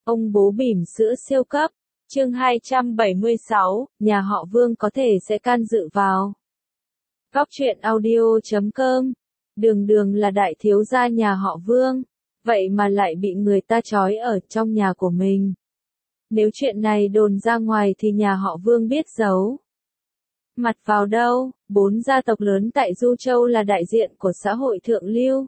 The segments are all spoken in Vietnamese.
Ông bố bỉm sữa siêu cấp. Chương 276, nhà họ Vương có thể sẽ can dự vào. Góc truyện audio.com. Đường Đường là đại thiếu gia nhà họ Vương, vậy mà lại bị người ta trói ở trong nhà của mình. Nếu chuyện này đồn ra ngoài thì nhà họ Vương biết giấu mặt vào đâu. 4 gia tộc lớn tại Du Châu là đại diện của xã hội thượng lưu.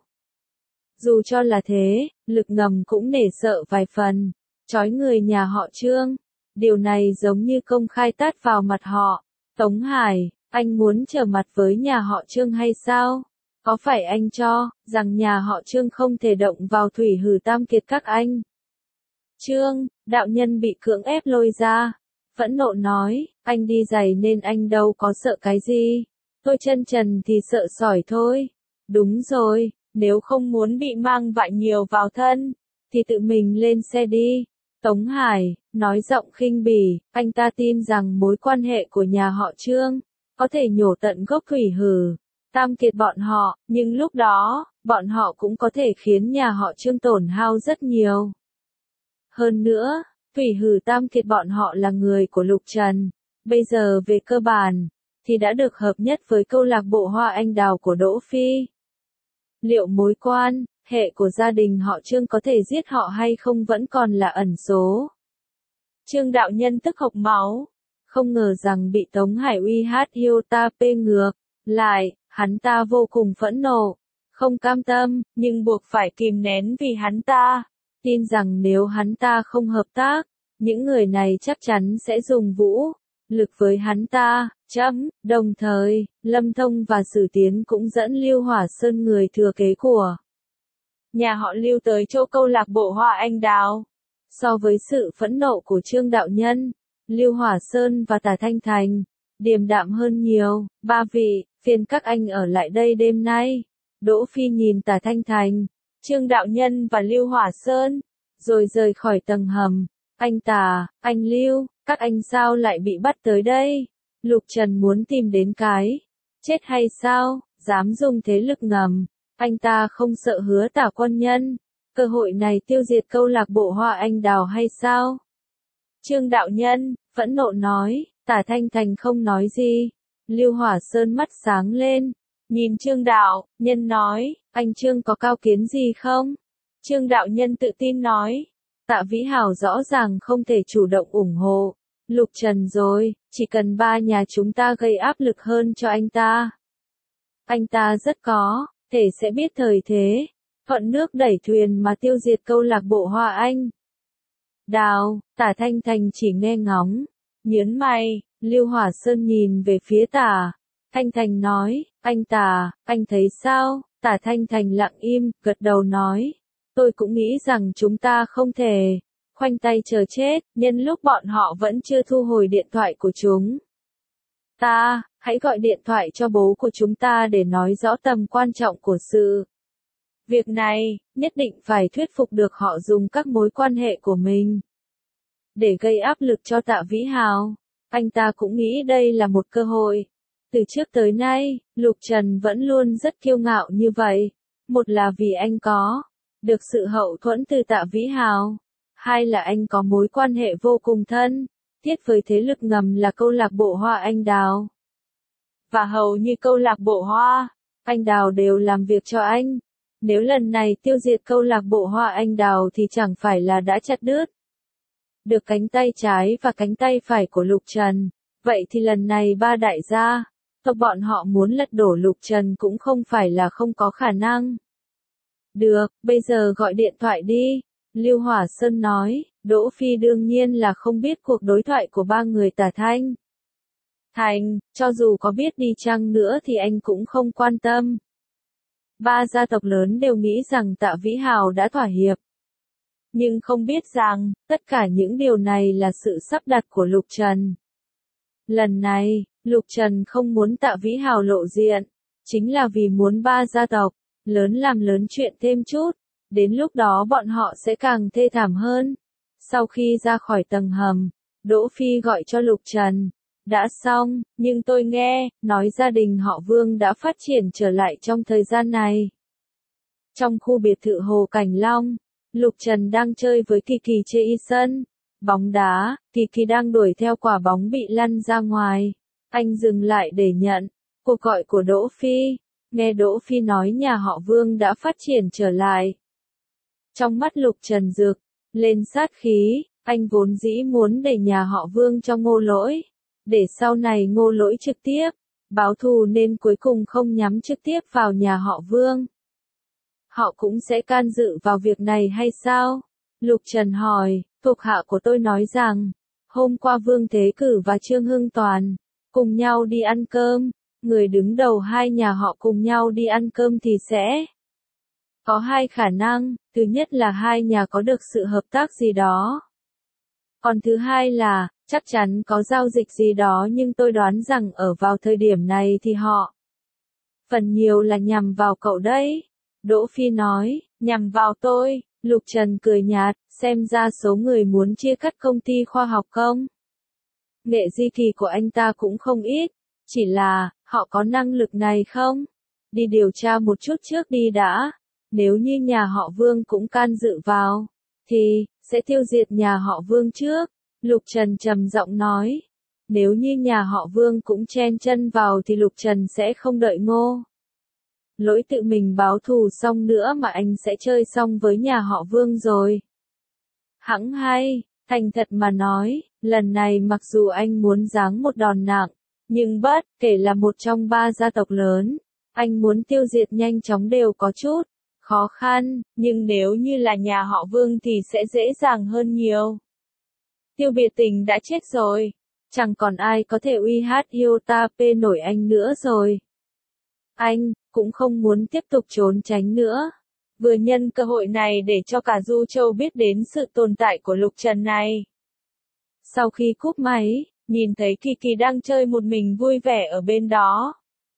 Dù cho là thế, Lực Ngầm cũng nể sợ vài phần. Trói người nhà họ Trương, điều này giống như công khai tát vào mặt họ. Tống Hải, anh muốn trở mặt với nhà họ Trương hay sao? Có phải anh cho rằng nhà họ Trương không thể động vào thủy hử tam kiệt các anh? Trương, đạo nhân bị cưỡng ép lôi ra, phẫn nộ nói, anh đi giày nên anh đâu có sợ cái gì. Tôi chân trần thì sợ sỏi thôi. Đúng rồi, nếu không muốn bị mang vạ nhiều vào thân, thì tự mình lên xe đi. Tống Hải, nói giọng khinh bỉ, anh ta tin rằng mối quan hệ của nhà họ Trương có thể nhổ tận gốc thủy hử tam kiệt bọn họ, nhưng lúc đó, bọn họ cũng có thể khiến nhà họ Trương tổn hao rất nhiều. Hơn nữa, thủy hử tam kiệt bọn họ là người của Lục Trần, bây giờ về cơ bản, thì đã được hợp nhất với câu lạc bộ Hoa Anh Đào của Đỗ Phi. Liệu mối quan hệ của gia đình họ Trương có thể giết họ hay không vẫn còn là ẩn số. Trương đạo nhân tức hộc máu, không ngờ rằng bị Tống Hải uy hát yêu ta pê ngược lại, hắn ta vô cùng phẫn nộ, không cam tâm, nhưng buộc phải kìm nén vì hắn ta tin rằng nếu hắn ta không hợp tác, những người này chắc chắn sẽ dùng vũ lực với hắn ta. Đồng thời, Lâm Thông và Sử Tiến cũng dẫn Lưu Hỏa Sơn người thừa kế của nhà họ Lưu tới chỗ câu lạc bộ Hoa Anh Đào. So với sự phẫn nộ của Trương đạo nhân, Lưu Hỏa Sơn và Tả Thanh Thành điềm đạm hơn nhiều. Ba vị, phiền các anh ở lại đây đêm nay. Đỗ Phi nhìn Tả Thanh Thành, Trương đạo nhân và Lưu Hỏa Sơn, rồi rời khỏi tầng hầm. Anh Tả, anh Lưu, các anh sao lại bị bắt tới đây? Lục Trần muốn tìm đến cái chết hay sao? Dám dùng thế lực ngầm. Anh ta không sợ Hứa Tả quân nhân, cơ hội này tiêu diệt câu lạc bộ Hoa Anh Đào hay sao? Trương đạo nhân phẫn nộ nói. Tả Thanh Thành không nói gì. Lưu Hỏa Sơn mắt sáng lên, nhìn Trương đạo nhân nói, anh Trương có cao kiến gì không? Trương đạo nhân tự tin nói, Tạ Vĩ Hào rõ ràng không thể chủ động ủng hộ Lục Trần rồi, chỉ cần ba nhà chúng ta gây áp lực hơn cho anh ta rất có thể sẽ biết thời thế, thuận nước đẩy thuyền mà tiêu diệt câu lạc bộ Hoa Anh Đào. Tả Thanh Thành chỉ nghe ngóng, nhớn mày. Lưu Hỏa Sơn nhìn về phía Tả Thanh Thành nói, anh Tả, anh thấy sao? Tả Thanh Thành lặng im, gật đầu nói, tôi cũng nghĩ rằng chúng ta không thể khoanh tay chờ chết, nhân lúc bọn họ vẫn chưa thu hồi điện thoại của chúng ta, hãy gọi điện thoại cho bố của chúng ta để nói rõ tầm quan trọng của sự việc này, nhất định phải thuyết phục được họ dùng các mối quan hệ của mình để gây áp lực cho Tạ Vĩ Hào. Anh ta cũng nghĩ đây là một cơ hội. Từ trước tới nay, Lục Trần vẫn luôn rất kiêu ngạo như vậy. Một là vì anh có được sự hậu thuẫn từ Tạ Vĩ Hào. Hai là anh có mối quan hệ vô cùng thân thiết với thế lực ngầm là câu lạc bộ Hoa Anh Đào. Và hầu như câu lạc bộ Hoa Anh Đào đều làm việc cho anh. Nếu lần này tiêu diệt câu lạc bộ Hoa Anh Đào thì chẳng phải là đã chặt đứt được cánh tay trái và cánh tay phải của Lục Trần. Vậy thì lần này ba đại gia tộc bọn họ muốn lật đổ Lục Trần cũng không phải là không có khả năng. Được, bây giờ gọi điện thoại đi. Lưu Hỏa Sơn nói. Đỗ Phi đương nhiên là không biết cuộc đối thoại của ba người Tả Thanh Thành, cho dù có biết đi chăng nữa thì anh cũng không quan tâm. Ba gia tộc lớn đều nghĩ rằng Tạ Vĩ Hào đã thỏa hiệp. Nhưng không biết rằng, tất cả những điều này là sự sắp đặt của Lục Trần. Lần này, Lục Trần không muốn Tạ Vĩ Hào lộ diện, chính là vì muốn ba gia tộc lớn làm lớn chuyện thêm chút, đến lúc đó bọn họ sẽ càng thê thảm hơn. Sau khi ra khỏi tầng hầm, Đỗ Phi gọi cho Lục Trần. Đã xong, nhưng tôi nghe nói gia đình họ Vương đã phát triển trở lại trong thời gian này. Trong khu biệt thự Hồ Cảnh Long, Lục Trần đang chơi với Kỳ Kỳ trên sân bóng đá, Kỳ Kỳ đang đuổi theo quả bóng bị lăn ra ngoài. Anh dừng lại để nhận cuộc gọi của Đỗ Phi. Nghe Đỗ Phi nói nhà họ Vương đã phát triển trở lại. Trong mắt Lục Trần rực lên sát khí, anh vốn dĩ muốn để nhà họ Vương cho Ngô Lỗi, để sau này Ngô Lỗi trực tiếp báo thù nên cuối cùng không nhắm trực tiếp vào nhà họ Vương. Họ cũng sẽ can dự vào việc này hay sao? Lục Trần hỏi, thuộc hạ của tôi nói rằng, hôm qua Vương Thế Cử và Trương Hưng Toàn cùng nhau đi ăn cơm, người đứng đầu hai nhà họ cùng nhau đi ăn cơm thì sẽ có hai khả năng, thứ nhất là hai nhà có được sự hợp tác gì đó. Còn thứ hai là, chắc chắn có giao dịch gì đó nhưng tôi đoán rằng ở vào thời điểm này thì họ phần nhiều là nhằm vào cậu đấy. Đỗ Phi nói, nhằm vào tôi. Lục Trần cười nhạt, xem ra số người muốn chia cắt công ty khoa học công nghệ Di Kỳ của anh ta cũng không ít, chỉ là, họ có năng lực này không? Đi điều tra một chút trước đi đã. Nếu như nhà họ Vương cũng can dự vào, thì, sẽ tiêu diệt nhà họ Vương trước. Lục Trần trầm giọng nói. Nếu như nhà họ Vương cũng chen chân vào thì Lục Trần sẽ không đợi Ngô Lỗi tự mình báo thù xong nữa mà anh sẽ chơi xong với nhà họ Vương rồi. Hẵng hay, thành thật mà nói, lần này mặc dù anh muốn giáng một đòn nặng, nhưng bất kể là một trong ba gia tộc lớn, anh muốn tiêu diệt nhanh chóng đều có chút khó khăn, nhưng nếu như là nhà họ Vương thì sẽ dễ dàng hơn nhiều. Tiêu Biệt Tình đã chết rồi, chẳng còn ai có thể uy hát Iota P nổi anh nữa rồi. Anh cũng không muốn tiếp tục trốn tránh nữa. Vừa nhân cơ hội này để cho cả Du Châu biết đến sự tồn tại của Lục Trần này. Sau khi cúp máy, nhìn thấy Kỳ Kỳ đang chơi một mình vui vẻ ở bên đó.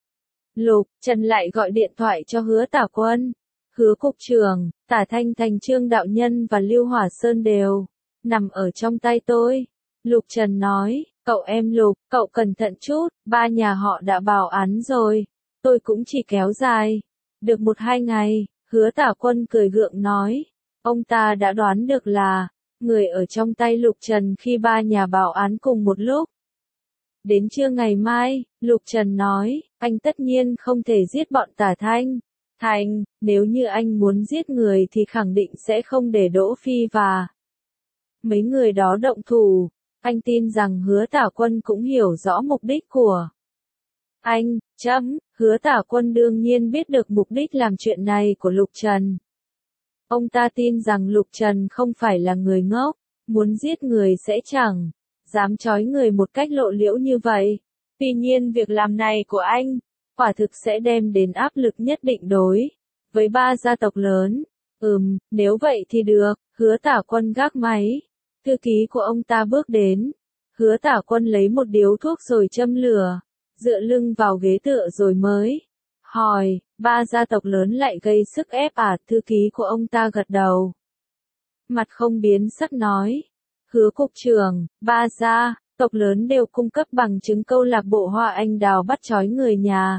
Lục Trần lại gọi điện thoại cho Hứa Tả Quân. Hứa cục trưởng, Tả Thanh Thành, Trương Đạo Nhân và Lưu Hỏa Sơn đều nằm ở trong tay tôi. Lục Trần nói, cậu em Lục, cậu cẩn thận chút, ba nhà họ đã báo án rồi. Tôi cũng chỉ kéo dài được 1-2 ngày. Hứa Tả Quân cười gượng nói, ông ta đã đoán được là người ở trong tay Lục Trần khi ba nhà báo án cùng một lúc. Đến trưa ngày mai, Lục Trần nói, anh tất nhiên không thể giết bọn Tả Thanh Thành, nếu như anh muốn giết người thì khẳng định sẽ không để Đỗ Phi và mấy người đó động thủ. Anh tin rằng Hứa Tả Quân cũng hiểu rõ mục đích của anh. Hứa Tả Quân đương nhiên biết được mục đích làm chuyện này của Lục Trần. Ông ta tin rằng Lục Trần không phải là người ngốc, muốn giết người sẽ chẳng dám trói người một cách lộ liễu như vậy. Tuy nhiên việc làm này của anh, quả thực sẽ đem đến áp lực nhất định đối với ba gia tộc lớn. Nếu vậy thì được. Hứa Tả Quân gác máy. Thư ký của ông ta bước đến. Hứa Tả Quân lấy một điếu thuốc rồi châm lửa, dựa lưng vào ghế tựa rồi mới hỏi, ba gia tộc lớn lại gây sức ép à? Thư ký của ông ta gật đầu, mặt không biến sắc nói, Hứa cục trưởng, ba gia tộc lớn đều cung cấp bằng chứng câu lạc bộ Hoa Anh Đào bắt trói người nhà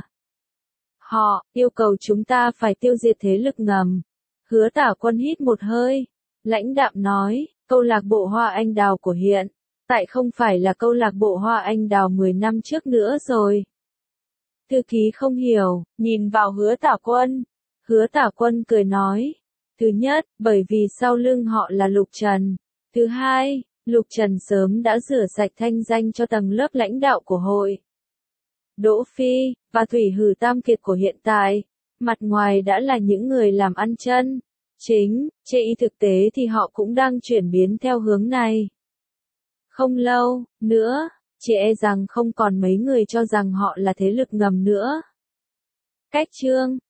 họ, yêu cầu chúng ta phải tiêu diệt thế lực ngầm. Hứa Tả Quân hít một hơi, lãnh đạm nói, câu lạc bộ Hoa Anh Đào của hiện tại không phải là câu lạc bộ Hoa Anh Đào 10 năm trước nữa rồi. Thư ký không hiểu, nhìn vào Hứa Tả Quân. Hứa Tả Quân cười nói, thứ nhất, bởi vì sau lưng họ là Lục Trần. Thứ hai, Lục Trần sớm đã rửa sạch thanh danh cho tầng lớp lãnh đạo của hội. Đỗ Phi, và Thủy Hử Tam Kiệt của hiện tại, mặt ngoài đã là những người làm ăn chân chính, trên thực tế thì họ cũng đang chuyển biến theo hướng này. Không lâu nữa, chỉ e rằng không còn mấy người cho rằng họ là thế lực ngầm nữa. Cách chương